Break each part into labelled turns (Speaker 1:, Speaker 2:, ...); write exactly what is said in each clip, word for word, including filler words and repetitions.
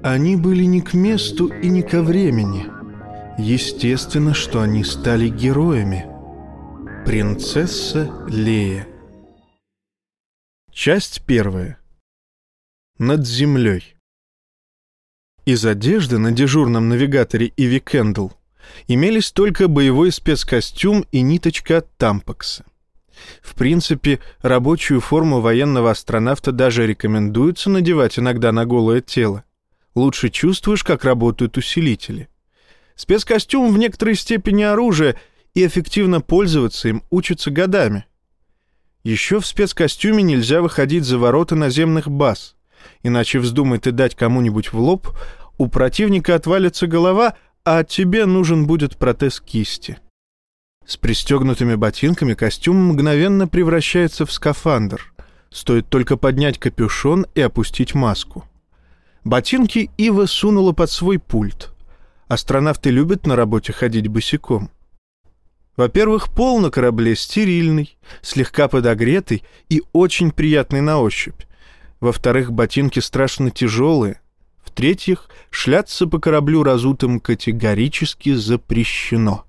Speaker 1: Они были не к месту и не ко времени. Естественно, что они стали героями. Принцесса Лея. Часть первая. Над землей. Из одежды на дежурном навигаторе Иви Кэндл имелись только боевой спецкостюм и ниточка от тампакса. В принципе, рабочую форму военного астронавта даже рекомендуется надевать иногда на голое тело. Лучше чувствуешь, как работают усилители. Спецкостюм в некоторой степени оружие, и эффективно пользоваться им учатся годами. Еще в спецкостюме нельзя выходить за ворота наземных баз, иначе вздумай ты дать кому-нибудь в лоб, у противника отвалится голова, а тебе нужен будет протез кисти. С пристегнутыми ботинками костюм мгновенно превращается в скафандр. Стоит только поднять капюшон и опустить маску. Ботинки Ива сунула под свой пульт. Астронавты любят на работе ходить босиком. Во-первых, пол на корабле стерильный, слегка подогретый и очень приятный на ощупь. Во-вторых, ботинки страшно тяжелые. В-третьих, шляться по кораблю разутым категорически запрещено.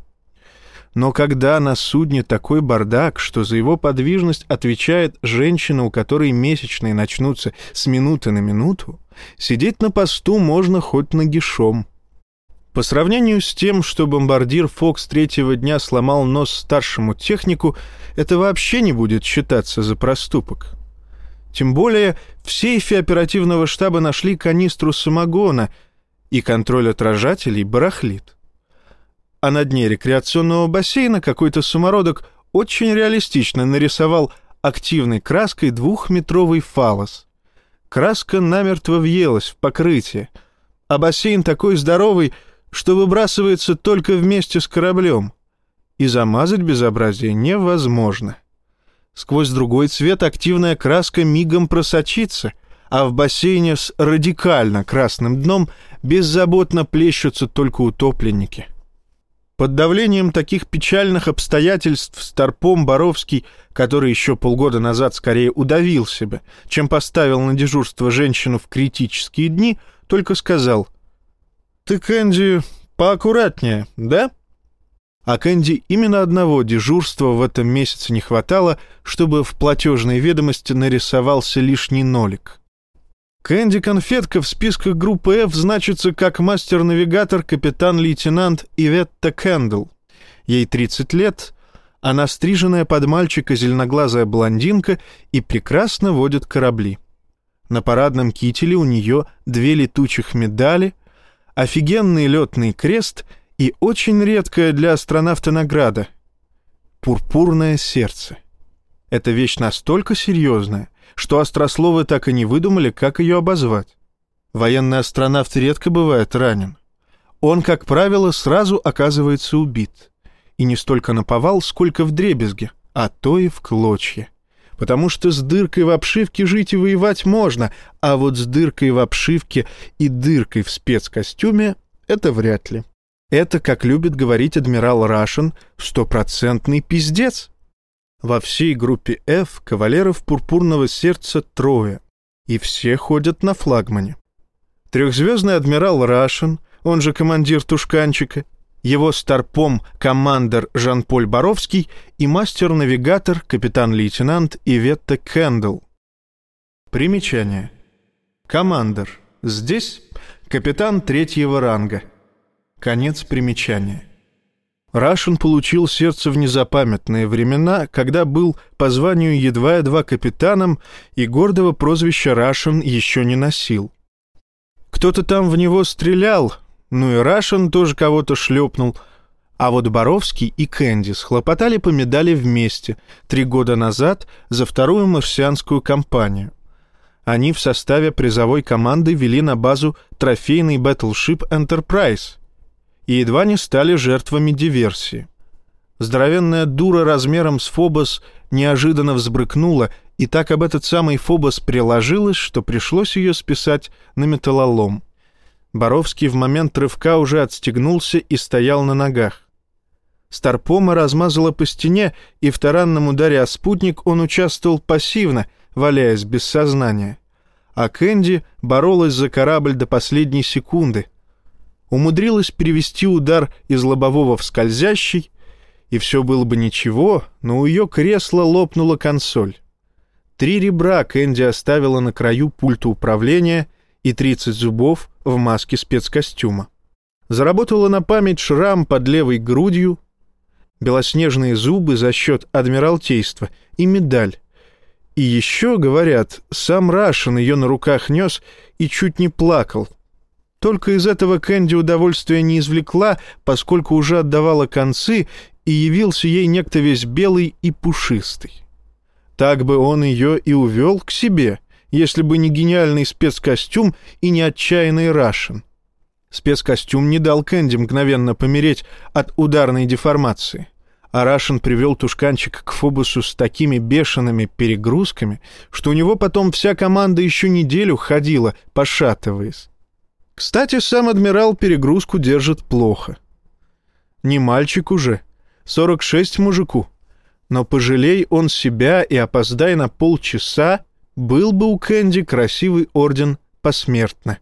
Speaker 1: Но когда на судне такой бардак, что за его подвижность отвечает женщина, у которой месячные начнутся с минуты на минуту, сидеть на посту можно хоть нагишом. По сравнению с тем, что бомбардир «Фокс» третьего дня сломал нос старшему технику, это вообще не будет считаться за проступок. Тем более в сейфе оперативного штаба нашли канистру самогона, и контроль отражателей барахлит. А на дне рекреационного бассейна какой-то самородок очень реалистично нарисовал активной краской двухметровый фаллос. Краска намертво въелась в покрытие, а бассейн такой здоровый, что выбрасывается только вместе с кораблем. И замазать безобразие невозможно. Сквозь другой цвет активная краска мигом просочится, а в бассейне с радикально красным дном беззаботно плещутся только утопленники. Под давлением таких печальных обстоятельств старпом Боровский, который еще полгода назад скорее удавил себя, чем поставил на дежурство женщину в критические дни, только сказал: «Ты, Кэнди, поаккуратнее, да?» А Кэнди именно одного дежурства в этом месяце не хватало, чтобы в платежной ведомости нарисовался лишний нолик. Кэнди-конфетка в списках группы F значится как мастер-навигатор капитан-лейтенант Иветта Кэндл. Ей тридцать лет, она стриженная под мальчика зеленоглазая блондинка и прекрасно водит корабли. На парадном кителе у нее две летучих медали, офигенный летный крест и очень редкая для астронавта награда — пурпурное сердце. Эта вещь настолько серьезная, что острословы так и не выдумали, как ее обозвать. Военный астронавт редко бывает ранен. Он, как правило, сразу оказывается убит. И не столько наповал, сколько вдребезги, а то и в клочья. Потому что с дыркой в обшивке жить и воевать можно, а вот с дыркой в обшивке и дыркой в спецкостюме — это вряд ли. Это, как любит говорить адмирал Рашен, стопроцентный пиздец. Во всей группе F кавалеров пурпурного сердца трое, и все ходят на флагмане. Трехзвездный адмирал Рашен, он же командир тушканчика, его старпом командир Жан-Поль Боровский и мастер-навигатор капитан-лейтенант Иветта Кэндл. Примечание. Командир. Здесь капитан третьего ранга. Конец примечания. Рашен получил сердце в незапамятные времена, когда был по званию едва-едва капитаном и гордого прозвища Рашен еще не носил. Кто-то там в него стрелял, ну и Рашен тоже кого-то шлепнул, а вот Боровский и Кэнди схлопотали по медали вместе три года назад за вторую марсианскую кампанию. Они в составе призовой команды вели на базу трофейный Battleship Enterprise и едва не стали жертвами диверсии. Здоровенная дура размером с Фобос неожиданно взбрыкнула, и так об этот самый Фобос приложилась, что пришлось ее списать на металлолом. Боровский в момент рывка уже отстегнулся и стоял на ногах. Старпома размазала по стене, и в таранном ударе о спутник он участвовал пассивно, валяясь без сознания. а Кэнди боролась за корабль до последней секунды. Умудрилась перевести удар из лобового в скользящий, и все было бы ничего, но у ее кресла лопнула консоль. Три ребра Кэнди оставила на краю пульта управления и тридцать зубов в маске спецкостюма. Заработала на память шрам под левой грудью, белоснежные зубы за счет Адмиралтейства и медаль. И еще, говорят, сам Рашен ее на руках нес и чуть не плакал. Только из этого Кэнди удовольствия не извлекла, поскольку уже отдавала концы, и явился ей некто весь белый и пушистый. Так бы он ее и увел к себе, если бы не гениальный спецкостюм и не отчаянный Рашен. Спецкостюм не дал Кэнди мгновенно помереть от ударной деформации, а Рашен привел тушканчика к Фобусу с такими бешеными перегрузками, что у него потом вся команда еще неделю ходила, пошатываясь. Кстати, сам адмирал перегрузку держит плохо. Не мальчик уже, сорок шесть мужику, но пожалей он себя и опоздай на полчаса, был бы у Кэнди красивый орден посмертно.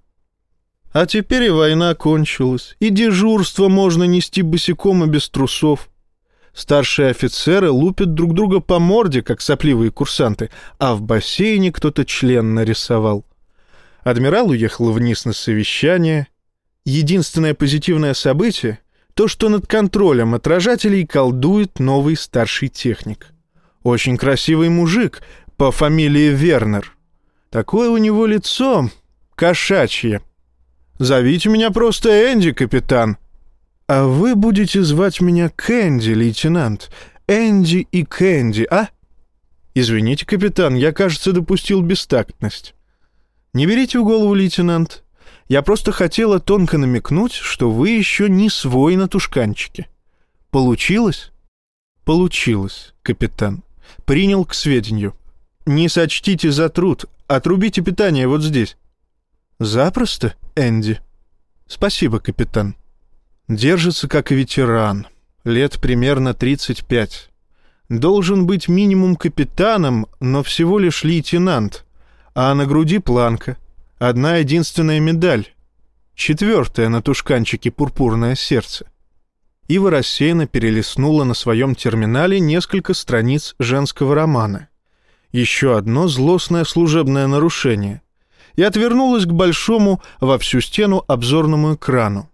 Speaker 1: А теперь и война кончилась, и дежурство можно нести босиком и без трусов. Старшие офицеры лупят друг друга по морде, как сопливые курсанты, а в бассейне кто-то член нарисовал. Адмирал уехал вниз на совещание. Единственное позитивное событие — то, что над контролем отражателей колдует новый старший техник. Очень красивый мужик по фамилии Вернер. Такое у него лицо кошачье. «Зовите меня просто Энди, капитан». «А вы будете звать меня Кэнди, лейтенант. Энди и Кэнди, а?» «Извините, капитан, я, кажется, допустил бестактность». «Не берите в голову, лейтенант. Я просто хотела тонко намекнуть, что вы еще не свой на тушканчике. Получилось?» «Получилось, капитан. Принял к сведению. Не сочтите за труд. Отрубите питание вот здесь». «Запросто, Энди?» «Спасибо, капитан». Держится как ветеран. Лет примерно тридцать пять. Должен быть минимум капитаном, но всего лишь лейтенант. А на груди планка. Одна единственная медаль. Четвертая на тушканчике пурпурное сердце. Ива рассеянно перелистнула на своем терминале несколько страниц женского романа. Еще одно злостное служебное нарушение. И отвернулась к большому во всю стену обзорному экрану.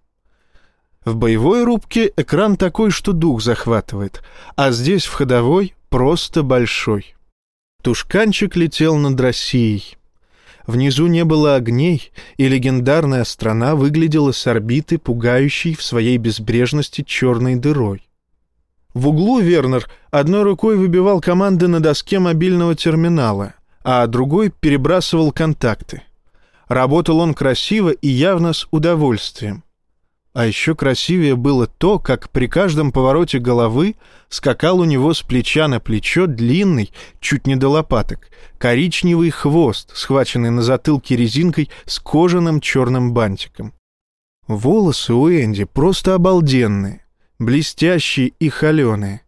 Speaker 1: В боевой рубке экран такой, что дух захватывает, а здесь в ходовой просто большой. Тушканчик летел над Россией. Внизу не было огней, и легендарная страна выглядела с орбиты, пугающей в своей безбрежности черной дырой. В углу Вернер одной рукой выбивал команды на доске мобильного терминала, а другой перебрасывал контакты. Работал он красиво и явно с удовольствием. А еще красивее было то, как при каждом повороте головы скакал у него с плеча на плечо длинный, чуть не до лопаток, коричневый хвост, схваченный на затылке резинкой с кожаным черным бантиком. Волосы у Энди просто обалденные, блестящие и холеные.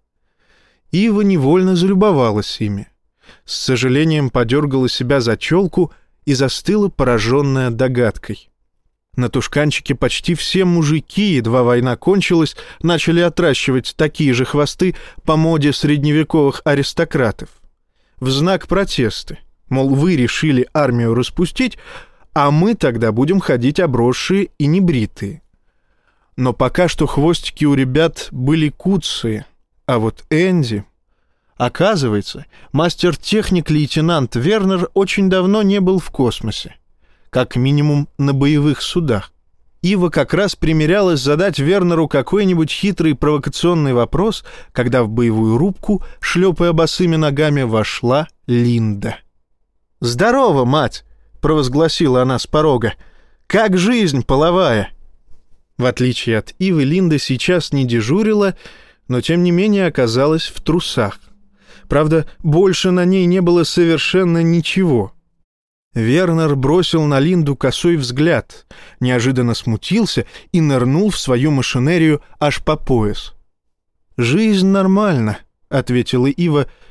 Speaker 1: Ива невольно залюбовалась ими. С сожалением подергала себя за челку и застыла, пораженная догадкой. На тушканчике почти все мужики, едва война кончилась, начали отращивать такие же хвосты по моде средневековых аристократов. В знак протеста. Мол, вы решили армию распустить, а мы тогда будем ходить обросшие и небритые. Но пока что хвостики у ребят были куцые, а вот Энди... Оказывается, мастер-техник лейтенант Вернер очень давно не был в космосе. Как минимум на боевых судах. Ива как раз примерялась задать Вернеру какой-нибудь хитрый провокационный вопрос, когда в боевую рубку, шлепая босыми ногами, вошла Линда. «Здорово, мать!» — провозгласила она с порога. «Как жизнь половая?» В отличие от Ивы, Линда сейчас не дежурила, но тем не менее оказалась в трусах. Правда, больше на ней не было совершенно ничего. Вернер бросил на Линду косой взгляд, неожиданно смутился и нырнул в свою машинерию аж по пояс. «Жизнь нормально», — ответила Ива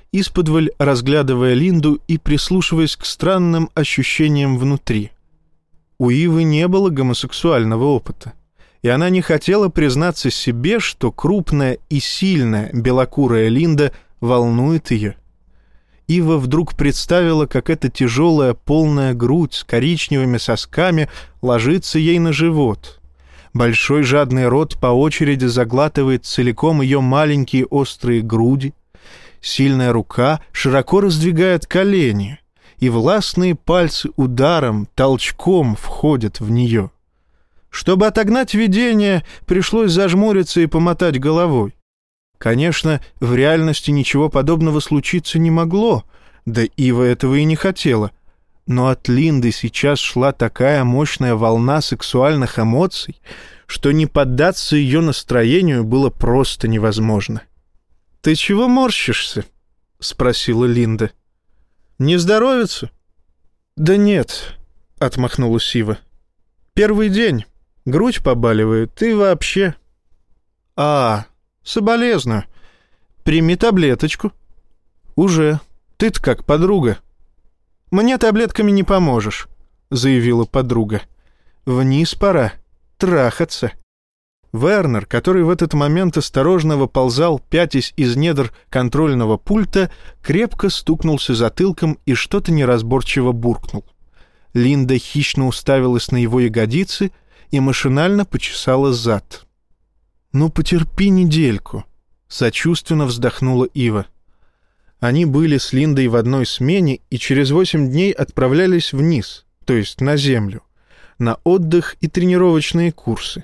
Speaker 1: исподволь разглядывая Линду и прислушиваясь к странным ощущениям внутри. У Ивы не было гомосексуального опыта, и она не хотела признаться себе, что крупная и сильная белокурая Линда волнует ее. Ива вдруг представила, как эта тяжелая полная грудь с коричневыми сосками ложится ей на живот. Большой жадный рот по очереди заглатывает целиком ее маленькие острые груди. Сильная рука широко раздвигает колени, и властные пальцы ударом, толчком входят в нее. Чтобы отогнать видение, пришлось зажмуриться и помотать головой. Конечно, в реальности ничего подобного случиться не могло, да Ива этого и не хотела. Но от Линды сейчас шла такая мощная волна сексуальных эмоций, что не поддаться ее настроению было просто невозможно. «Ты чего морщишься?» — спросила Линда. «Не здоровится?» «Да нет», — отмахнулась Ива. «Первый день. Грудь побаливает и вообще». «А, соболезную. Прими таблеточку». «Уже. Ты-то как, подруга?» «Мне таблетками не поможешь», — заявила подруга. «Вниз пора. Трахаться». Вернер, который в этот момент осторожно выползал, пятясь из недр контрольного пульта, крепко стукнулся затылком и что-то неразборчиво буркнул. Линда хищно уставилась на его ягодицы и машинально почесала зад. «Ну, потерпи недельку», — сочувственно вздохнула Ива. Они были с Линдой в одной смене и через восемь дней отправлялись вниз, то есть на землю, на отдых и тренировочные курсы.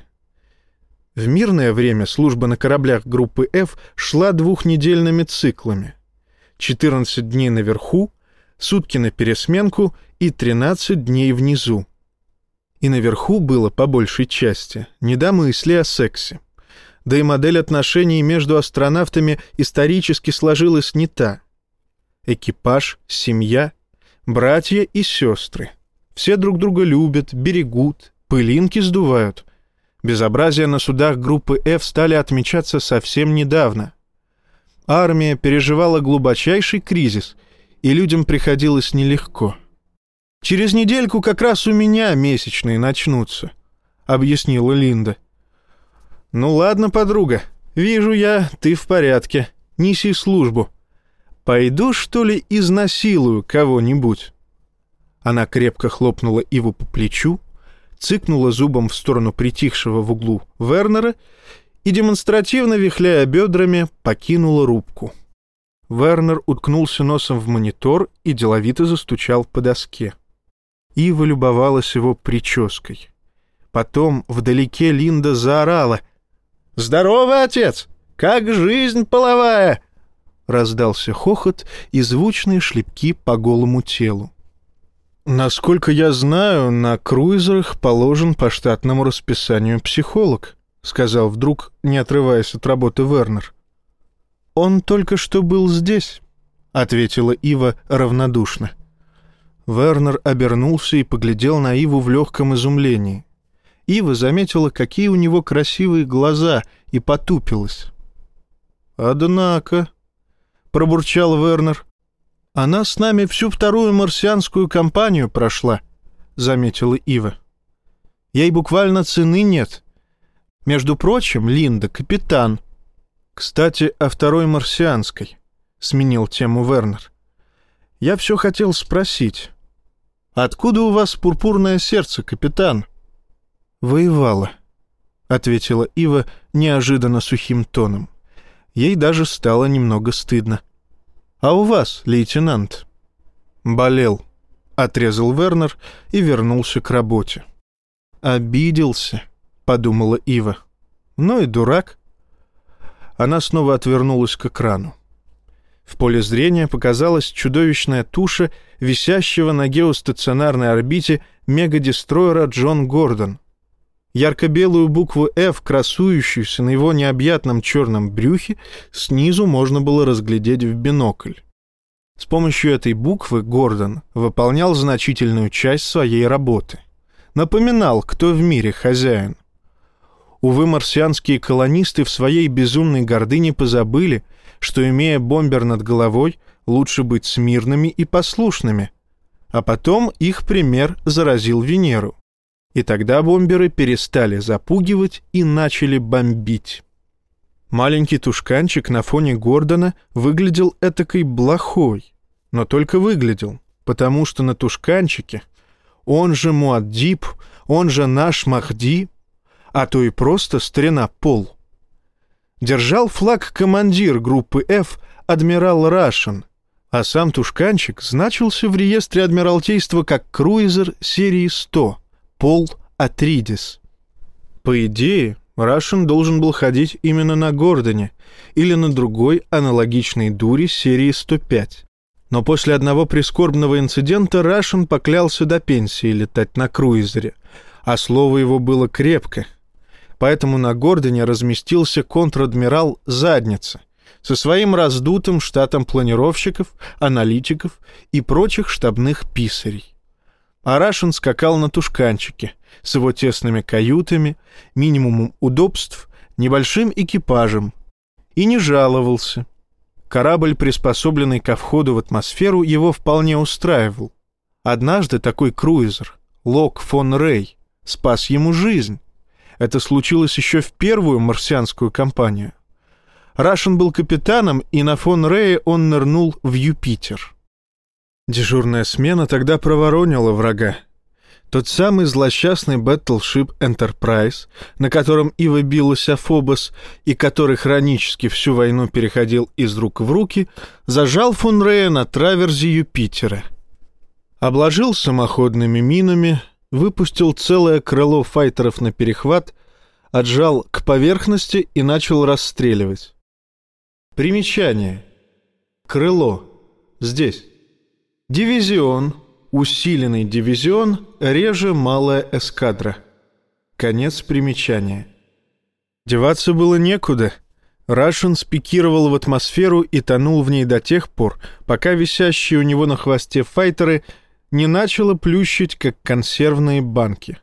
Speaker 1: В мирное время служба на кораблях группы F шла двухнедельными циклами. четырнадцать дней наверху, сутки на пересменку и тринадцать дней внизу. И наверху было, по большей части, не до мысли о сексе. Да и модель отношений между астронавтами исторически сложилась не та. Экипаж, семья, братья и сестры. Все друг друга любят, берегут, пылинки сдувают. Безобразия на судах группы F стали отмечаться совсем недавно. Армия переживала глубочайший кризис, и людям приходилось нелегко. «Через недельку как раз у меня месячные начнутся», — объяснила Линда. «Ну ладно, подруга, вижу я, ты в порядке. Неси службу. Пойду, что ли, изнасилую кого-нибудь». Она крепко хлопнула Иву по плечу, цыкнула зубом в сторону притихшего в углу Вернера и, демонстративно вихляя бедрами, покинула рубку. Вернер уткнулся носом в монитор и деловито застучал по доске. Ива любовалась его прической. Потом вдалеке Линда заорала: «Здорово, отец! Как жизнь половая!» Раздался хохот и звучные шлепки по голому телу. «Насколько я знаю, на круизерах положен по штатному расписанию психолог», — сказал вдруг, не отрываясь от работы, Вернер. «Он только что был здесь», — ответила Ива равнодушно. Вернер обернулся и поглядел на Иву в легком изумлении. Ива заметила, какие у него красивые глаза, и потупилась. «Однако», — пробурчал Вернер, — «она с нами всю вторую марсианскую кампанию прошла», — заметила Ива. «Ей буквально цены нет. Между прочим, Линда — капитан». «Кстати, о второй марсианской», — сменил тему Вернер. «Я все хотел спросить. Откуда у вас пурпурное сердце, капитан?» «Воевала», — ответила Ива неожиданно сухим тоном. Ей даже стало немного стыдно. «А у вас, лейтенант?» «Болел», — отрезал Вернер и вернулся к работе. «Обиделся», — подумала Ива. «Ну и дурак». Она снова отвернулась к экрану. В поле зрения показалась чудовищная туша висящего на геостационарной орбите мегадестройера «Джон Гордон». Ярко-белую букву «Ф», красующуюся на его необъятном черном брюхе, снизу можно было разглядеть в бинокль. С помощью этой буквы Гордон выполнял значительную часть своей работы. Напоминал, кто в мире хозяин. Увы, марсианские колонисты в своей безумной гордыне позабыли, что, имея бомбер над головой, лучше быть смирными и послушными. А потом их пример заразил Венеру. И тогда бомберы перестали запугивать и начали бомбить. Маленький тушканчик на фоне Гордона выглядел этакой блохой, но только выглядел, потому что на тушканчике, он же Муаддиб, он же наш Махди, а то и просто старина Пол, держал флаг командир группы F адмирал Рашен, а сам тушканчик значился в реестре Адмиралтейства как круизер серии сто Пол Атридис. По идее, Рашен должен был ходить именно на Гордоне или на другой аналогичной дуре серии сто пять. Но после одного прискорбного инцидента Рашен поклялся до пенсии летать на круизере, а слово его было крепко. Поэтому на Гордоне разместился контр-адмирал Задница со своим раздутым штатом планировщиков, аналитиков и прочих штабных писарей. А Рашен скакал на тушканчике с его тесными каютами, минимумом удобств, небольшим экипажем, и не жаловался. Корабль, приспособленный ко входу в атмосферу, его вполне устраивал. Однажды такой круизер, Лок фон Рей, спас ему жизнь. Это случилось еще в первую марсианскую кампанию. Рашен был капитаном, и на фон Рее он нырнул в Юпитер. Дежурная смена тогда проворонила врага. Тот самый злосчастный Battleship Enterprise, на котором Ива билась о Фобос и который хронически всю войну переходил из рук в руки, зажал фон Рея на траверзе Юпитера. Обложил самоходными минами, выпустил целое крыло файтеров на перехват, отжал к поверхности и начал расстреливать. Примечание. Крыло. Здесь. Дивизион, усиленный дивизион, реже малая эскадра. Конец примечания. Деваться было некуда. Рашен спикировал в атмосферу и тонул в ней до тех пор, пока висящие у него на хвосте файтеры не начало плющить, как консервные банки.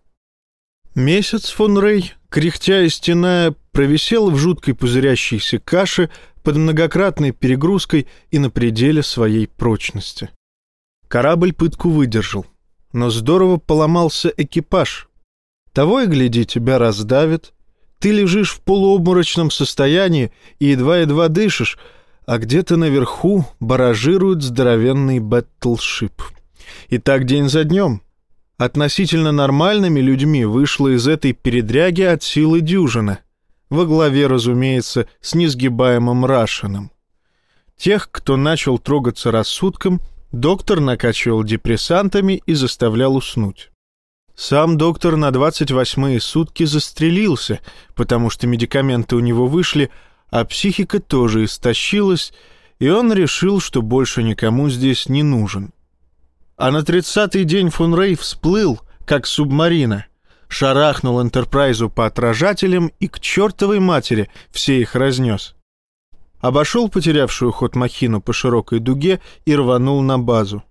Speaker 1: Месяц фон Рей, кряхтя и стеная, провисел в жуткой пузырящейся каше под многократной перегрузкой и на пределе своей прочности. Корабль пытку выдержал, но здорово поломался экипаж. Того и гляди, тебя раздавит. Ты лежишь в полуобморочном состоянии и едва-едва дышишь, а где-то наверху баражирует здоровенный бэтлшип. И так день за днем. Относительно нормальными людьми вышло из этой передряги от силы дюжина. Во главе, разумеется, с несгибаемым Рашеном. Тех, кто начал трогаться рассудком, доктор накачивал депрессантами и заставлял уснуть. Сам доктор на двадцать восьмые сутки застрелился, потому что медикаменты у него вышли, а психика тоже истощилась, и он решил, что больше никому здесь не нужен. А на тридцатый день фон Рей всплыл, как субмарина, шарахнул Энтерпрайзу по отражателям и к чертовой матери все их разнес. Обошел потерявшую ход махину по широкой дуге и рванул на базу.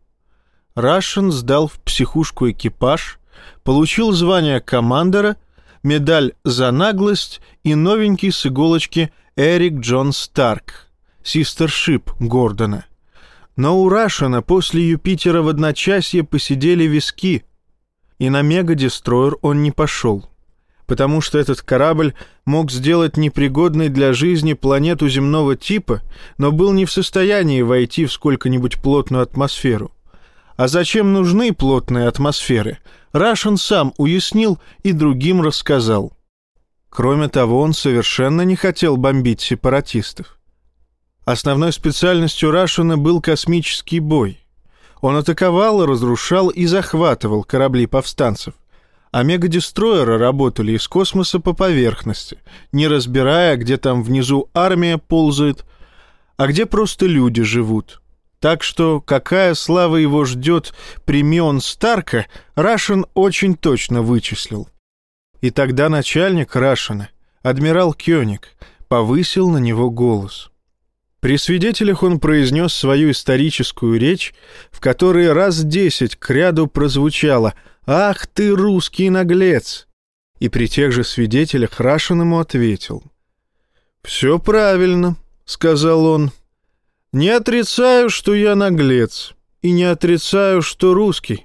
Speaker 1: Рашен сдал в психушку экипаж, получил звание командора, медаль за наглость и новенький с иголочки Эрик Джон Старк, систершип Гордона. Но у Рашена после Юпитера в одночасье посидели виски, и на мега-дестройер он не пошел, потому что этот корабль мог сделать непригодной для жизни планету земного типа, но был не в состоянии войти в сколько-нибудь плотную атмосферу. А зачем нужны плотные атмосферы, Рашен сам уяснил и другим рассказал. Кроме того, он совершенно не хотел бомбить сепаратистов. Основной специальностью Рашена был космический бой. Он атаковал, разрушал и захватывал корабли повстанцев, а мегадестройеры работали из космоса по поверхности, не разбирая, где там внизу армия ползает, а где просто люди живут. Так что какая слава его ждет при Мион Старка, Рашен очень точно вычислил. И тогда начальник Рашена, адмирал Кёник, повысил на него голос. При свидетелях он произнес свою историческую речь, в которой раз десять кряду прозвучало «Ах ты, русский наглец!» И при тех же свидетелях Рашен ему ответил. «Все правильно», — сказал он. Не отрицаю, что я наглец, и не отрицаю, что русский.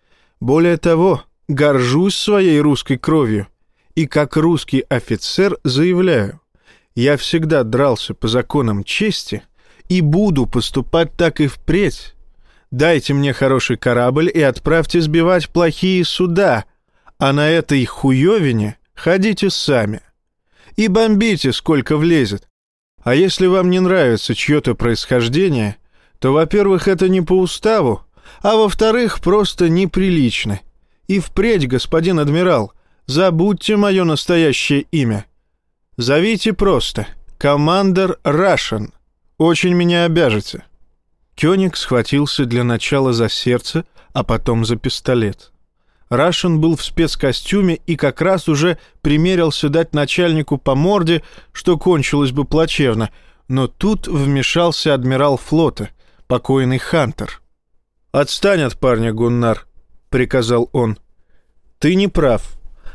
Speaker 1: Более того, горжусь своей русской кровью, и как русский офицер заявляю, я всегда дрался по законам чести и буду поступать так и впредь. Дайте мне хороший корабль и отправьте сбивать плохие суда, а на этой хуёвине ходите сами. И бомбите, сколько влезет. А если вам не нравится чье-то происхождение, то, во-первых, это не по уставу, а во-вторых, просто неприлично. И впредь, господин адмирал, забудьте мое настоящее имя. Зовите просто «Командор Рашен». Очень меня обяжете». Кёник схватился для начала за сердце, а потом за пистолет. Рашен был в спецкостюме и как раз уже примерился дать начальнику по морде, что кончилось бы плачевно, но тут вмешался адмирал флота, покойный Хантер. «Отстань от парня, Гуннар», — приказал он. «Ты не прав.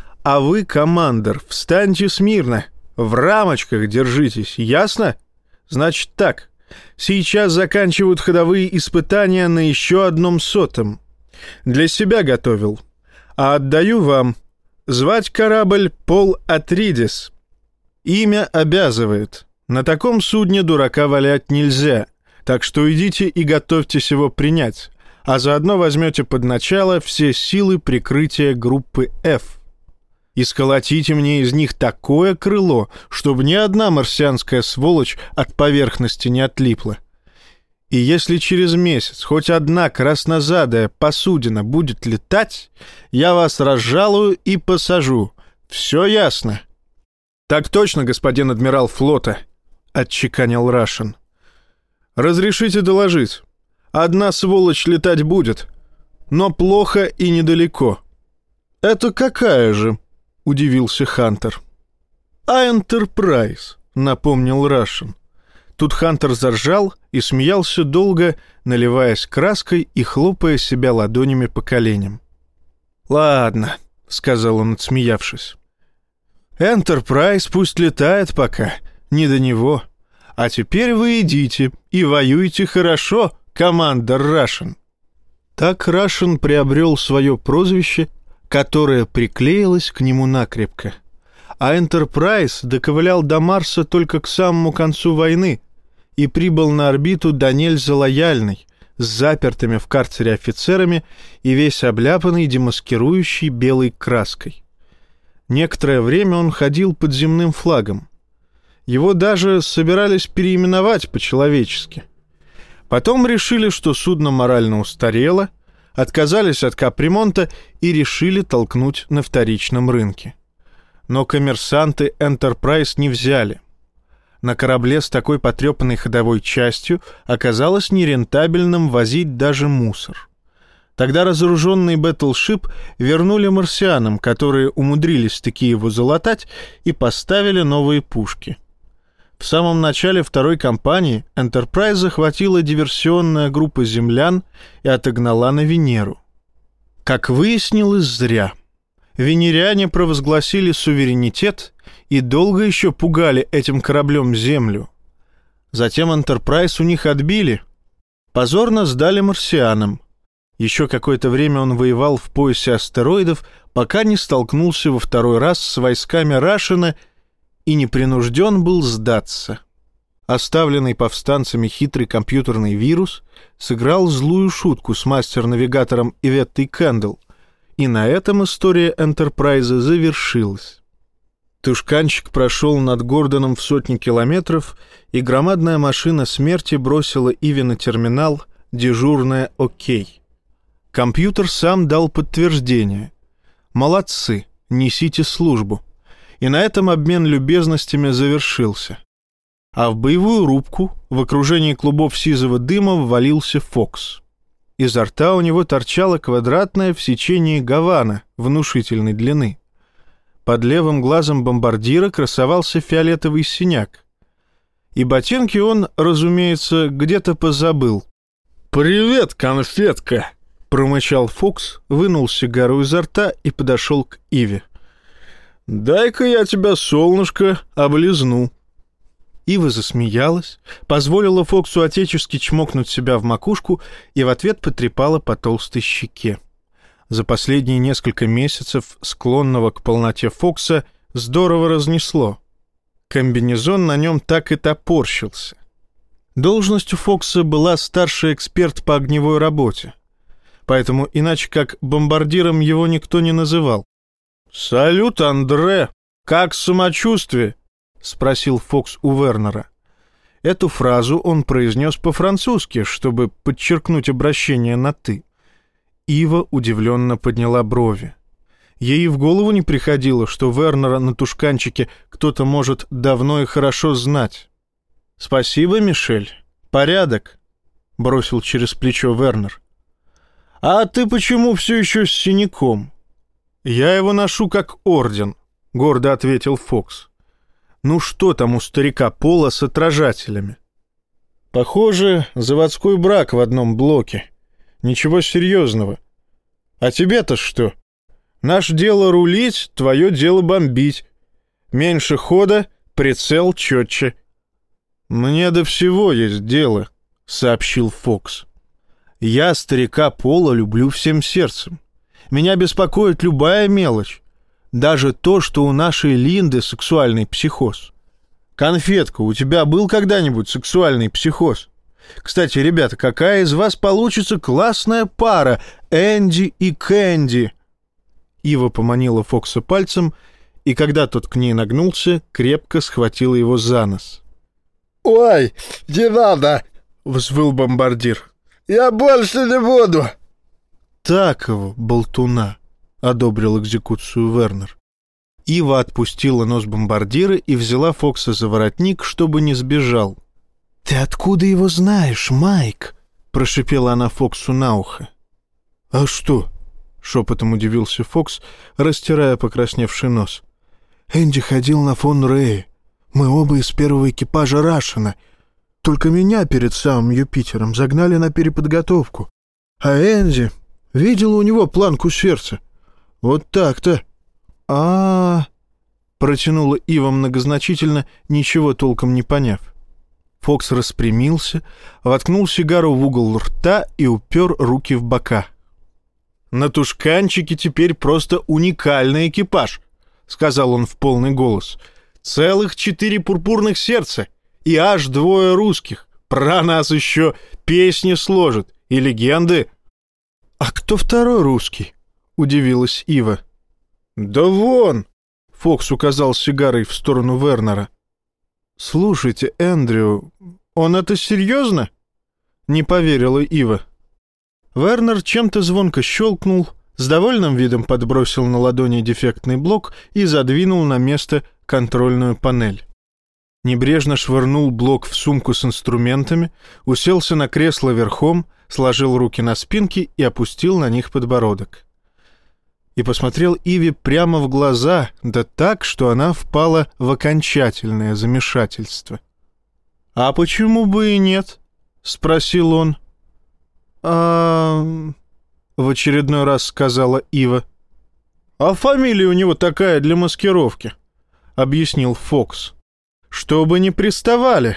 Speaker 1: А вы, командор, встаньте смирно, в рамочках держитесь, ясно? Значит так, сейчас заканчивают ходовые испытания на еще одном сотом. Для себя готовил. А отдаю вам. Звать корабль Пол Атридис. Имя обязывает. На таком судне дурака валять нельзя, так что идите и готовьтесь его принять, а заодно возьмете под начало все силы прикрытия группы F. И сколотите мне из них такое крыло, чтобы ни одна марсианская сволочь от поверхности не отлипла. И если через месяц хоть одна краснозадая посудина будет летать, я вас разжалую и посажу. Все ясно?» «Так точно, господин адмирал флота», — отчеканил Рашен. «Разрешите доложить. Одна сволочь летать будет, но плохо и недалеко». «Это какая же?» — удивился Хантер. «А Энтерпрайз», — напомнил Рашен. Тут Хантер заржал и смеялся долго, наливаясь краской и хлопая себя ладонями по коленям. «Ладно», — сказал он, отсмеявшись. «Энтерпрайз пусть летает пока, не до него. А теперь вы идите и воюйте хорошо, командор Рашен». Так Рашен приобрел свое прозвище, которое приклеилось к нему накрепко. А Энтерпрайз доковылял до Марса только к самому концу войны и прибыл на орбиту до нельзя лояльный, с запертыми в карцере офицерами и весь обляпанный демаскирующей белой краской. Некоторое время он ходил под земным флагом. Его даже собирались переименовать по-человечески. Потом решили, что судно морально устарело, отказались от капремонта и решили толкнуть на вторичном рынке. Но коммерсанты Enterprise не взяли. На корабле с такой потрепанной ходовой частью оказалось нерентабельным возить даже мусор. Тогда разоруженный Battleship вернули марсианам, которые умудрились таки его залатать и поставили новые пушки. В самом начале второй кампании Enterprise захватила диверсионная группа землян и отогнала на Венеру. Как выяснилось, зря. Венеряне провозгласили суверенитет и долго еще пугали этим кораблем Землю. Затем Enterprise у них отбили. Позорно сдали марсианам. Еще какое-то время он воевал в поясе астероидов, пока не столкнулся во второй раз с войсками Рашена и не принужден был сдаться. Оставленный повстанцами хитрый компьютерный вирус сыграл злую шутку с мастер-навигатором Иветтой Кэндл, и на этом история Энтерпрайза завершилась. Тушканчик прошел над Гордоном в сотни километров, и громадная машина смерти бросила Иви на терминал дежурное «Окей». Компьютер сам дал подтверждение. «Молодцы, несите службу». И на этом обмен любезностями завершился. А в боевую рубку в окружении клубов сизого дыма ввалился Фокс. Изо рта у него торчала квадратная в сечении гавана внушительной длины. Под левым глазом бомбардира красовался фиолетовый синяк. И ботинки он, разумеется, где-то позабыл. «Привет, конфетка!» — промычал Фокс, вынул сигару изо рта и подошел к Иве. «Дай-ка я тебя, солнышко, облизну». Ива засмеялась, позволила Фоксу отечески чмокнуть себя в макушку и в ответ потрепала по толстой щеке. За последние несколько месяцев склонного к полноте Фокса здорово разнесло. Комбинезон на нем так и топорщился. Должность у Фокса была старший эксперт по огневой работе, поэтому иначе как бомбардиром его никто не называл. «Салют, Андре! Как самочувствие?» — спросил Фокс у Вернера. Эту фразу он произнес по-французски, чтобы подчеркнуть обращение на «ты». Ива удивленно подняла брови. Ей в голову не приходило, что Вернера на тушканчике кто-то может давно и хорошо знать. «Спасибо, Мишель. Порядок», — бросил через плечо Вернер. «А ты почему все еще с синяком?» «Я его ношу как орден», — гордо ответил Фокс. «Ну что там у старика Пола с отражателями?» «Похоже, заводской брак в одном блоке. Ничего серьезного. А тебе-то что? Наше дело рулить, твое дело бомбить. Меньше хода, прицел четче». «Мне до всего есть дело», — сообщил Фокс. «Я старика Пола люблю всем сердцем. Меня беспокоит любая мелочь. Даже то, что у нашей Линды сексуальный психоз. Конфетка, у тебя был когда-нибудь сексуальный психоз? Кстати, ребята, какая из вас получится классная пара, Энди и Кэнди?» Ива поманила Фокса пальцем, и когда тот к ней нагнулся, крепко схватила его за нос.
Speaker 2: «Ой, не надо!»
Speaker 1: — взвыл бомбардир.
Speaker 2: «Я больше не буду!»
Speaker 1: «Так его, болтуна!» — одобрил экзекуцию Вернер. Ива отпустила нос бомбардира и взяла Фокса за воротник, чтобы не сбежал. «Ты откуда его знаешь, Майк?» — прошипела она Фоксу на ухо. «А что?» — шепотом удивился Фокс, растирая покрасневший нос. «Энди ходил на фон Рэя. Мы оба из первого экипажа Рашена. Только меня перед самым Юпитером загнали на переподготовку. А Энди... Видела у него планку сердца. Вот так-то». А-а-а, протянула Ива многозначительно, ничего толком не поняв. Фокс распрямился, воткнул сигару в угол рта и упер руки в бока. «На тушканчике теперь просто уникальный экипаж», — сказал он в полный голос. «Целых четыре пурпурных сердца и аж двое русских. Про нас еще песни сложат и легенды». «А кто второй русский?» — удивилась Ива. «Да вон!» — Фокс указал сигарой в сторону Вернера. «Слушайте, Эндрю, он это серьезно?» — не поверила Ива. Вернер чем-то звонко щелкнул, с довольным видом подбросил на ладони дефектный блок и задвинул на место контрольную панель. Небрежно швырнул блок в сумку с инструментами, уселся на кресло верхом, сложил руки на спинке и опустил на них подбородок. И посмотрел Иве прямо в глаза, да так, что она впала в окончательное замешательство. «А почему бы и нет?» — спросил он. «А...» — в очередной раз сказала Ива. «А фамилия у него такая для маскировки», — объяснил Фокс. «Чтобы не приставали».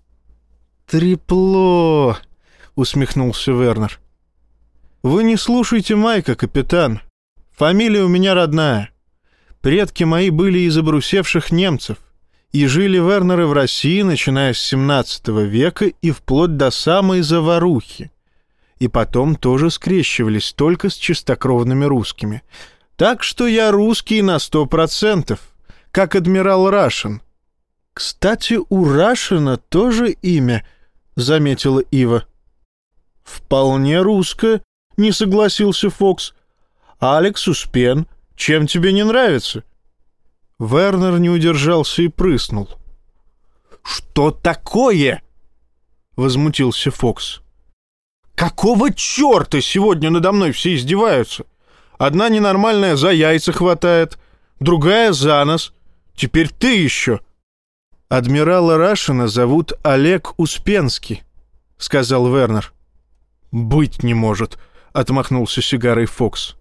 Speaker 1: «Трепло», — усмехнулся Вернер. «Вы не слушайте Майка, капитан. Фамилия у меня родная. Предки мои были из обрусевших немцев, и жили Вернеры в России, начиная с семнадцатого века и вплоть до самой заварухи. И потом тоже скрещивались только с чистокровными русскими. Так что я русский на сто процентов, как адмирал Рашен». «Кстати, у Рашена тоже имя», — заметила Ива. «Вполне русское», — не согласился Фокс. «Алекс Успен, чем тебе не нравится?» Вернер не удержался и прыснул. «Что такое?» — возмутился Фокс. «Какого черта сегодня надо мной все издеваются? Одна ненормальная за яйца хватает, другая за нос. Теперь ты еще». «Адмирала Рашена зовут Олег Успенский», — сказал Вернер. «Быть не может», — отмахнулся сигарой Фокс.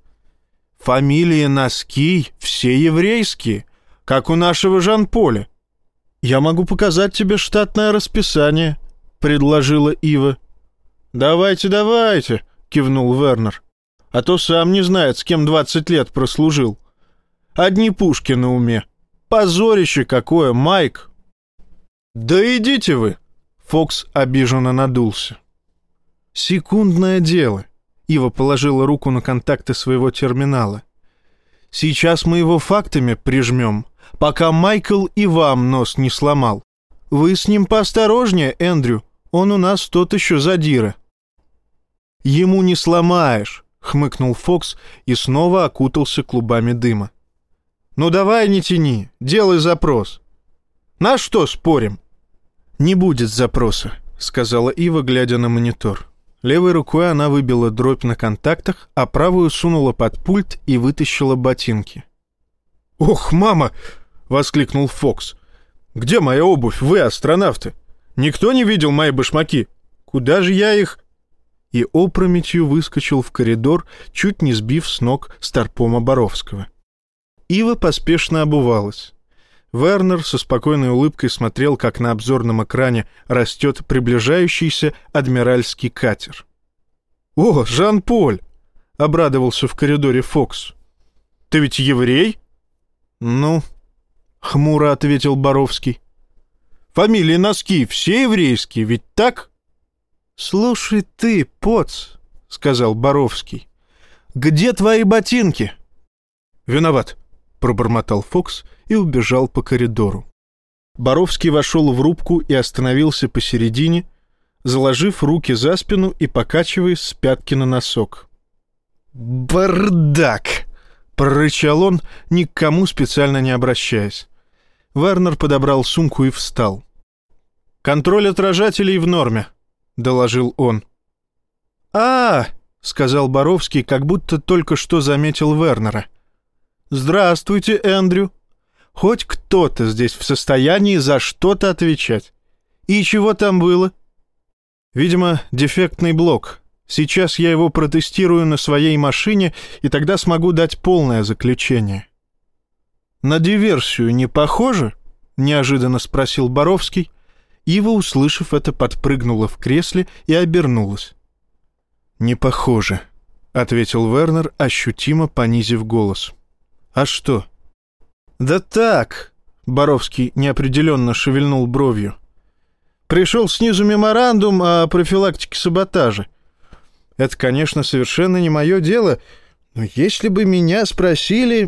Speaker 1: «Фамилии Носки все еврейские, как у нашего Жан-Поля. «Я могу показать тебе штатное расписание», — предложила Ива. «Давайте, давайте», — кивнул Вернер. «А то сам не знает, с кем двадцать лет прослужил. Одни пушки на уме. Позорище какое, Майк!» «Да идите вы!» — Фокс обиженно надулся. «Секундное дело», — Ива положила руку на контакты своего терминала. «Сейчас мы его фактами прижмем, пока Майкл и вам нос не сломал. Вы с ним поосторожнее, Эндрю, он у нас тот еще задира». «Ему не сломаешь», — хмыкнул Фокс и снова окутался клубами дыма. «Ну давай не тяни, делай запрос. На что спорим?» «Не будет запроса», — сказала Ива, глядя на монитор. Левой рукой она выбила дробь на контактах, а правую сунула под пульт и вытащила ботинки. «Ох, мама!» — воскликнул Фокс. «Где моя обувь, вы, астронавты? Никто не видел мои башмаки? Куда же я их...» И опрометью выскочил в коридор, чуть не сбив с ног старпома Боровского. Ива поспешно обувалась. Вернер со спокойной улыбкой смотрел, как на обзорном экране растет приближающийся адмиральский катер. «О, Жан-Поль!» — обрадовался в коридоре Фокс. «Ты ведь еврей?» «Ну...» — хмуро ответил Боровский. «Фамилии Носки все еврейские, ведь так?» «Слушай ты, поц», — сказал Боровский, — «где твои ботинки?» «Виноват», — пробормотал Фокс и убежал по коридору. Боровский вошел в рубку и остановился посередине, заложив руки за спину и покачиваясь с пятки на носок. «Бардак!» — прорычал он, ни к кому специально не обращаясь. Вернер подобрал сумку и встал. «Контроль отражателей в норме», — доложил он. «А-а-а!» — сказал Боровский, как будто только что заметил Вернера. «Здравствуйте, Эндрю. Хоть кто-то здесь в состоянии за что-то отвечать. И чего там было?» «Видимо, дефектный блок. Сейчас я его протестирую на своей машине, и тогда смогу дать полное заключение». «На диверсию не похоже?» — неожиданно спросил Боровский. Ива, услышав это, подпрыгнула в кресле и обернулась. «Не похоже», — ответил Вернер, ощутимо понизив голос. «А что?» «Да так», — Боровский неопределенно шевельнул бровью. «Пришел снизу меморандум о профилактике саботажа. Это, конечно, совершенно не мое дело, но если бы меня спросили...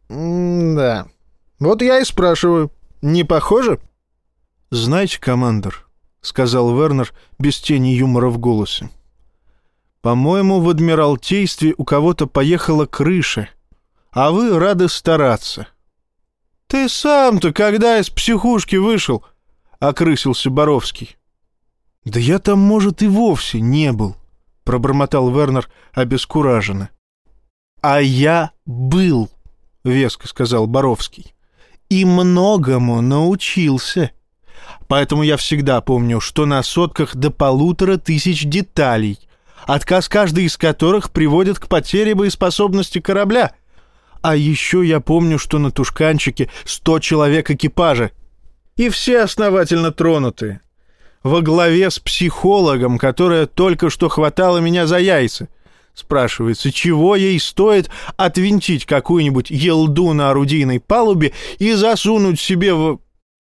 Speaker 1: М-да. Вот я и спрашиваю. Не похоже?» «Знаете, командор», — сказал Вернер без тени юмора в голосе, «по-моему, в Адмиралтействе у кого-то поехала крыша, а вы рады стараться». «Ты сам-то когда из психушки вышел?» — окрысился Боровский. «Да я там, может, и вовсе не был», — пробормотал Вернер обескураженно. «А я был», — веско сказал Боровский, — «и многому научился. Поэтому я всегда помню, что на сотках до полутора тысяч деталей, отказ каждой из которых приводит к потере боеспособности корабля. А еще я помню, что на тушканчике сто человек экипажа, и все основательно тронутые, во главе с психологом, которая только что хватала меня за яйца. Спрашивается, чего ей стоит отвинтить какую-нибудь елду на орудийной палубе и засунуть себе в...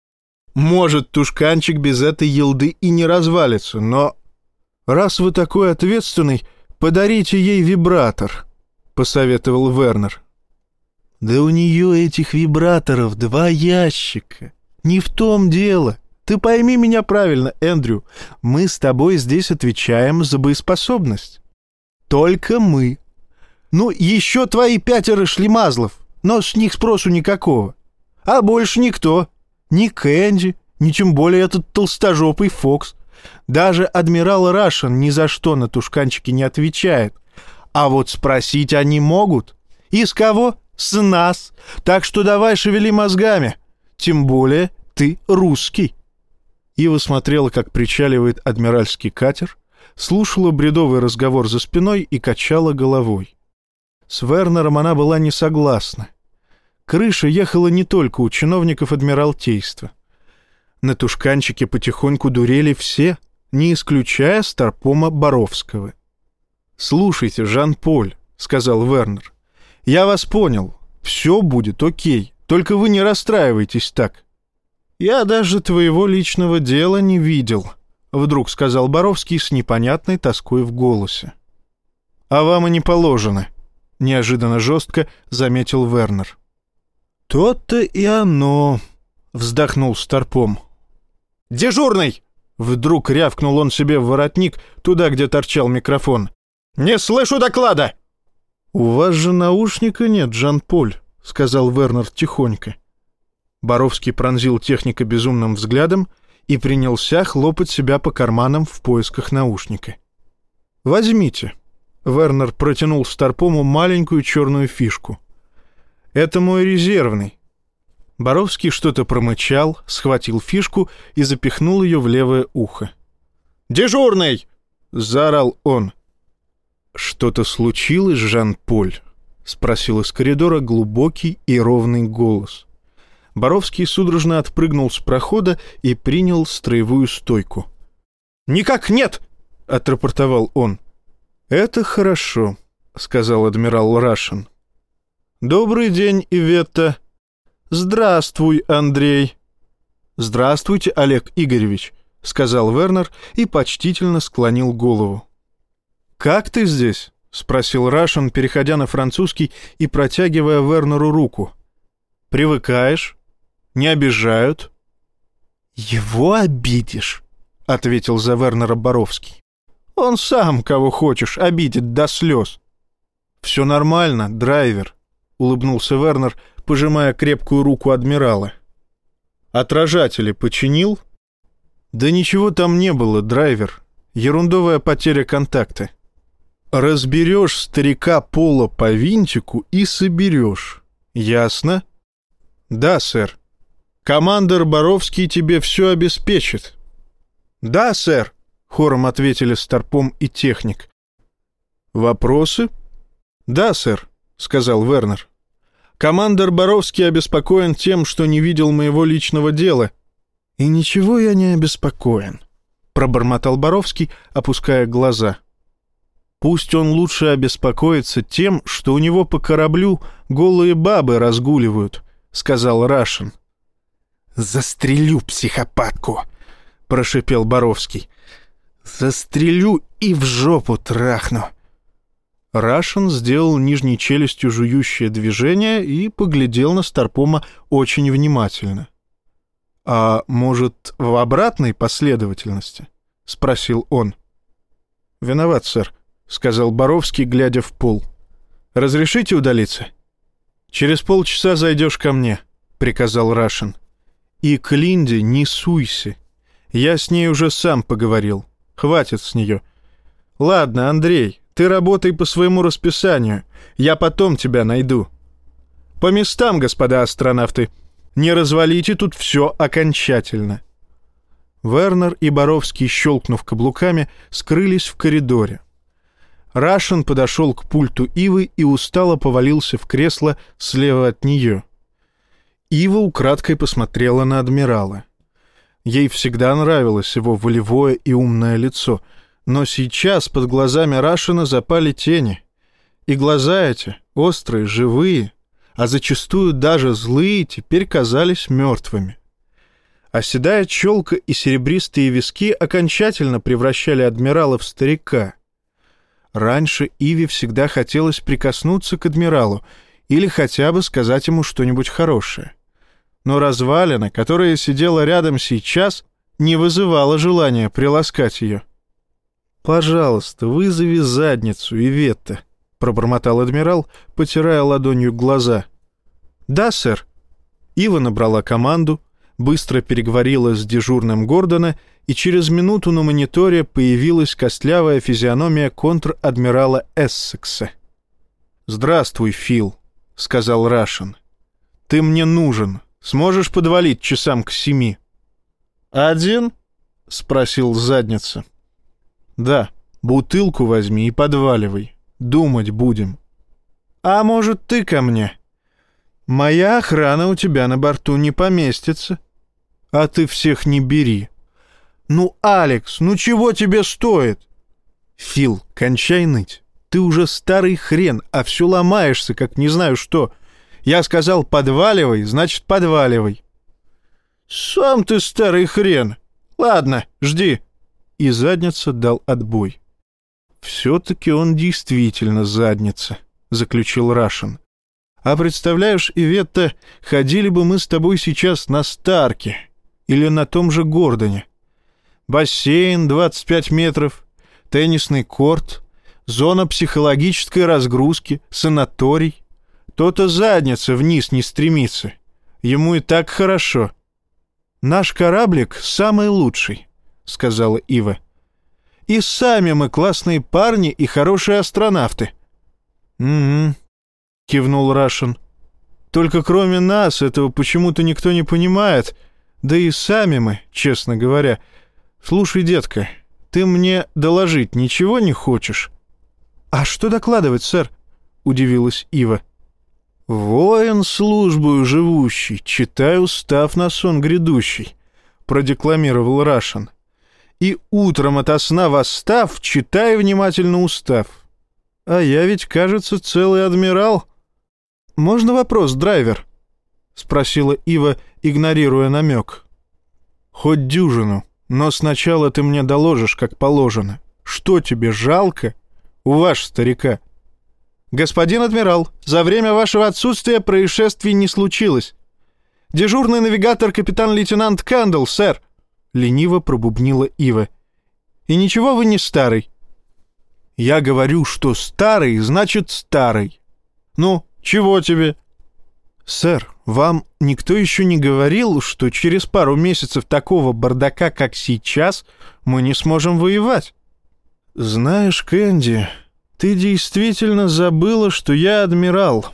Speaker 1: Может, тушканчик без этой елды и не развалится, но... Раз вы такой ответственный, подарите ей вибратор, — посоветовал Вернер. «Да у нее этих вибраторов два ящика. Не в том дело. Ты пойми меня правильно, Эндрю. Мы с тобой здесь отвечаем за боеспособность. Только мы. Ну, еще твои пятеро шлемазлов, но с них спросу никакого. А больше никто. Ни Кэнди, ни тем более этот толстожопый Фокс. Даже адмирал Рашен ни за что на тушканчике не отвечает. А вот спросить они могут. Из кого? С нас. Так что давай шевели мозгами. Тем более ты русский». Ива смотрела, как причаливает адмиральский катер, слушала бредовый разговор за спиной и качала головой. С Вернером она была не согласна. Крыша ехала не только у чиновников Адмиралтейства. На тушканчике потихоньку дурели все, не исключая старпома Боровского. «Слушайте, Жан-Поль», — сказал Вернер, — «я вас понял, все будет окей, только вы не расстраивайтесь так». «Я даже твоего личного дела не видел», — вдруг сказал Боровский с непонятной тоской в голосе. «А вам и не положено», — неожиданно жестко заметил Вернер. «То-то и оно», — вздохнул старпом. «Дежурный!» — вдруг рявкнул он себе в воротник, туда, где торчал микрофон. «Не слышу доклада!» «У вас же наушника нет, Жан-Поль», — сказал Вернер тихонько. Боровский пронзил техника безумным взглядом и принялся хлопать себя по карманам в поисках наушника. «Возьмите». Вернер протянул старпому маленькую черную фишку. «Это мой резервный». Боровский что-то промычал, схватил фишку и запихнул ее в левое ухо. «Дежурный!» — заорал он. «Что-то случилось, Жан-Поль?» — спросил из коридора глубокий и ровный голос. Боровский судорожно отпрыгнул с прохода и принял строевую стойку. «Никак нет!» — отрапортовал он. «Это хорошо», — сказал адмирал Рашин. «Добрый день, Иветта». «Здравствуй, Андрей». «Здравствуйте, Олег Игоревич», — сказал Вернер и почтительно склонил голову. «Как ты здесь?» — спросил Рашин, переходя на французский и протягивая Вернеру руку. «Привыкаешь? Не обижают?» «Его обидишь», — ответил за Вернера Боровский. «Он сам, кого хочешь, обидит до слез». «Все нормально, драйвер», — улыбнулся Вернер, пожимая крепкую руку адмирала. «Отражатели починил?» «Да ничего там не было, драйвер. Ерундовая потеря контакта». «Разберешь старика Пола по винтику и соберешь. Ясно?» «Да, сэр. Командор Боровский тебе все обеспечит». «Да, сэр», — хором ответили старпом и техник. «Вопросы?» «Да, сэр», — сказал Вернер. «Командор Боровский обеспокоен тем, что не видел моего личного дела». «И ничего я не обеспокоен», — пробормотал Боровский, опуская глаза. «Пусть он лучше обеспокоится тем, что у него по кораблю голые бабы разгуливают», — сказал Рашин. «Застрелю психопатку», — прошипел Боровский. «Застрелю и в жопу трахну». Рашин сделал нижней челюстью жующее движение и поглядел на старпома очень внимательно. «А может, в обратной последовательности?» — спросил он. «Виноват, сэр», — сказал Боровский, глядя в пол. «Разрешите удалиться?» «Через полчаса зайдешь ко мне», — приказал Рашин. «И к Линде не суйся. Я с ней уже сам поговорил. Хватит с нее. Ладно, Андрей, ты работай по своему расписанию. Я потом тебя найду. По местам, господа астронавты. Не развалите тут все окончательно». Вернер и Боровский, щелкнув каблуками, скрылись в коридоре. Рашин подошел к пульту Ивы и устало повалился в кресло слева от нее. Ива украдкой посмотрела на адмирала. Ей всегда нравилось его волевое и умное лицо, но сейчас под глазами Рашина запали тени. И глаза эти, острые, живые, а зачастую даже злые, теперь казались мертвыми. А седая челка и серебристые виски окончательно превращали адмирала в старика. Раньше Иве всегда хотелось прикоснуться к адмиралу или хотя бы сказать ему что-нибудь хорошее. Но развалина, которая сидела рядом сейчас, не вызывала желания приласкать ее. «Пожалуйста, вызови задницу, Иветта», — пробормотал адмирал, потирая ладонью глаза. «Да, сэр». Ива набрала команду, быстро переговорила с дежурным Гордона, и через минуту на мониторе появилась костлявая физиономия контр-адмирала Эссекса. «Здравствуй, Фил», — сказал Рашин. «Ты мне нужен. Сможешь подвалить часам к семи?» «Один?» — спросил задница. «Да, бутылку возьми и подваливай. Думать будем». «А может, ты ко мне?» «Моя охрана у тебя на борту не поместится». А ты всех не бери. Ну, Алекс, ну чего тебе стоит? Фил, кончай ныть. Ты уже старый хрен, а все ломаешься, как не знаю что. Я сказал, подваливай, значит, подваливай. Сам ты старый хрен. Ладно, жди. И задница дал отбой. Все-таки он действительно задница, заключил Рашен. А представляешь, Иветта, ходили бы мы с тобой сейчас на Старке или на том же Гордоне. Бассейн двадцать пять метров, теннисный корт, зона психологической разгрузки, санаторий. То-то задница вниз не стремится. Ему и так хорошо. Наш кораблик самый лучший, сказала Ива. И сами мы классные парни и хорошие астронавты. Угу, кивнул Рашен. Только кроме нас этого почему-то никто не понимает. Да и сами мы, честно говоря. Слушай, детка, ты мне доложить ничего не хочешь? А что докладывать, сэр? Удивилась Ива. «Воин службою живущий, читай устав на сон грядущий», — продекламировал Рашен. «И утром ото сна восстав, читай внимательно устав. А я ведь, кажется, целый адмирал». «Можно вопрос, драйвер?» — спросила Ива, игнорируя намек. «Хоть дюжину, но сначала ты мне доложишь, как положено. Что тебе жалко у ваш старика?» «Господин адмирал, за время вашего отсутствия происшествий не случилось. Дежурный навигатор капитан-лейтенант Кэндл, сэр», — лениво пробубнила Ива. «И ничего вы не старый». «Я говорю, что старый, значит старый. Ну, чего тебе?» «Сэр, вам никто еще не говорил, что через пару месяцев такого бардака, как сейчас, мы не сможем воевать?» «Знаешь, Кэнди, ты действительно забыла, что я адмирал».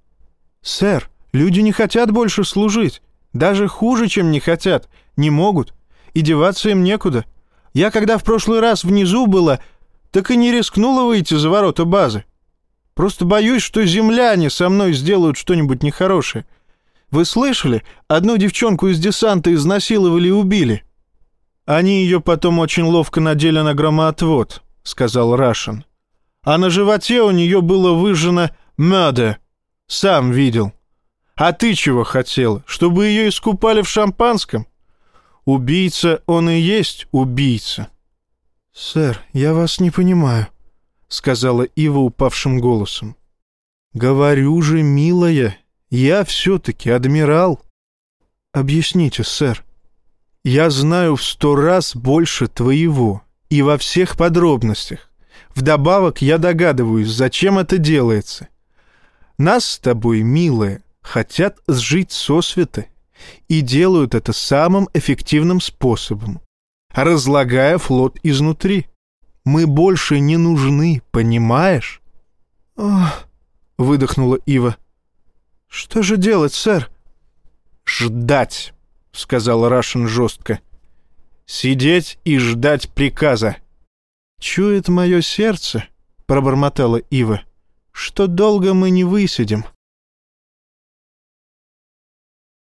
Speaker 1: «Сэр, люди не хотят больше служить. Даже хуже, чем не хотят. Не могут. И деваться им некуда. Я, когда в прошлый раз внизу была, так и не рискнула выйти за ворота базы. Просто боюсь, что земляне со мной сделают что-нибудь нехорошее. Вы слышали? Одну девчонку из десанта изнасиловали и убили». «Они ее потом очень ловко надели на громоотвод», — сказал Рашен. «А на животе у нее было выжжено «murder». Сам видел. А ты чего хотела? Чтобы ее искупали в шампанском? Убийца он и есть убийца». «Сэр, я вас не понимаю», — сказала Ива упавшим голосом. «Говорю же, милая, я все-таки адмирал». «Объясните, сэр». «Я знаю в сто раз больше твоего и во всех подробностях. Вдобавок я догадываюсь, зачем это делается. Нас с тобой, милая, хотят сжить сосвета и делают это самым эффективным способом, разлагая флот изнутри. Мы больше не нужны, понимаешь?» «Ох», — выдохнула Ива. «Что же делать, сэр?» «Ждать», — сказал Рашен жестко. «Сидеть и ждать приказа». «Чует мое сердце», — пробормотала Ива, — «что долго мы не высидим».